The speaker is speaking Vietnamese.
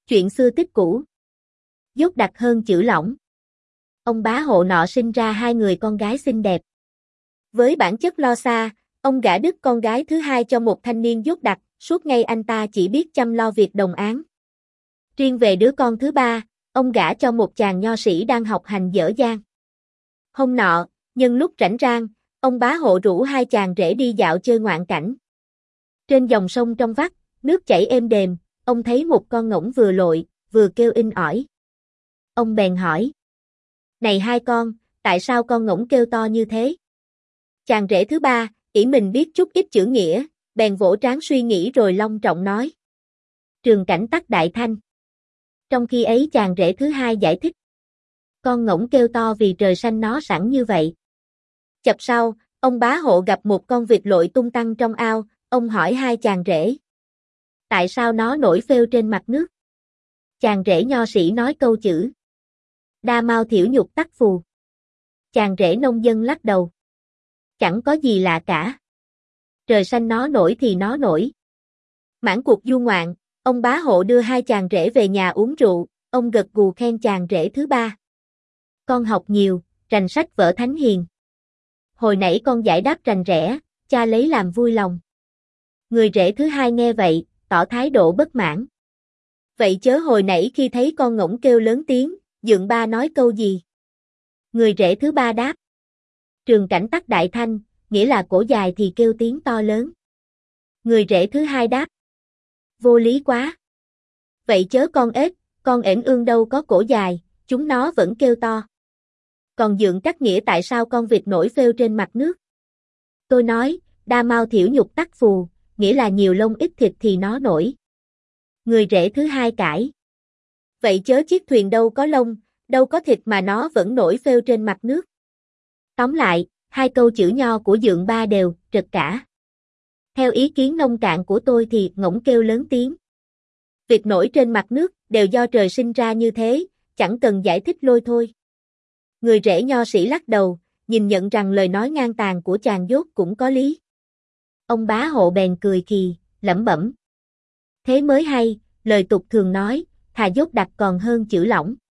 Chuyện xưa tích cũ. Dốt đặc hơn chữ lỏng. Ông bá hộ nọ sinh ra hai người con gái xinh đẹp. Với bản chất lo xa, ông gả đứt con gái thứ hai cho một thanh niên dốt đặc, suốt ngày anh ta chỉ biết chăm lo việc đồng áng. Riêng về đứa con thứ ba, ông gả cho một chàng nho sĩ đang học hành dở dang. Hôm nọ, nhân lúc rảnh rang, ông bá hộ rủ hai chàng rể đi dạo chơi ngoạn cảnh. Trên dòng sông trong vắt, nước chảy êm đềm, ông thấy một con ngỗng vừa lội, vừa kêu inh ỏi. Ông bèn hỏi: "Này hai con, tại sao con ngỗng kêu to như thế?" Chàng rể thứ ba, ỷ mình biết chút ít chữ nghĩa, bèn vỗ trán suy nghĩ rồi long trọng nói: "Trường cảnh tắc đại thanh." Trong khi ấy chàng rể thứ hai giải thích: "Con ngỗng kêu to vì trời xanh nó sẵn như vậy." Chập sau, ông bá hộ gặp một con vịt lội tung tăng trong ao, ông hỏi hai chàng rể: "Tại sao nó nổi phêu trên mặt nước?" Chàng rể nho sĩ nói câu chữ: "Đa mao thiểu nhục tắc phù." Chàng rể nông dân lắc đầu: "Chẳng có gì lạ cả. Trời xanh nó nổi thì nó nổi." Mãn cuộc du ngoạn, ông bá hộ đưa hai chàng rể về nhà uống rượu, ông gật gù khen chàng rể thứ ba: "Con học nhiều, rành sách vở thánh hiền. Hồi nãy con giải đáp rành rẽ, cha lấy làm vui lòng." Người rể thứ hai nghe vậy, tỏ thái độ bất mãn: "Vậy chớ hồi nãy khi thấy con ngỗng kêu lớn tiếng, dượng ba nói câu gì?" Người rể thứ ba đáp: "Trường cảnh tắc đại thanh, nghĩa là cổ dài thì kêu tiếng to lớn." Người rể thứ hai đáp: "Vô lý quá. Vậy chớ con ếch, con ẻn ương đâu có cổ dài, chúng nó vẫn kêu to. Còn dượng trắc nghĩa tại sao con vịt nổi phêu trên mặt nước?" Tôi nói: "Đa mao thiểu nhục tắc phù, nghĩa là nhiều lông ít thịt thì nó nổi." Người rể thứ hai cãi: "Vậy chớ chiếc thuyền đâu có lông, đâu có thịt mà nó vẫn nổi phêu trên mặt nước." Tóm lại, hai câu chữ nho của dượng ba đều trật cả. Theo ý kiến nông cạn của tôi thì ngỗng kêu lớn tiếng, vịt nổi trên mặt nước đều do trời sinh ra như thế, chẳng cần giải thích lôi thôi. Người rể nho sĩ lắc đầu, nhìn nhận rằng lời nói ngang tàn của chàng dốt cũng có lý. Ông bá hộ bèn cười khì, lẩm bẩm: "Thế mới hay, lời tục thường nói, thà dốt đặc còn hơn chữ lỏng."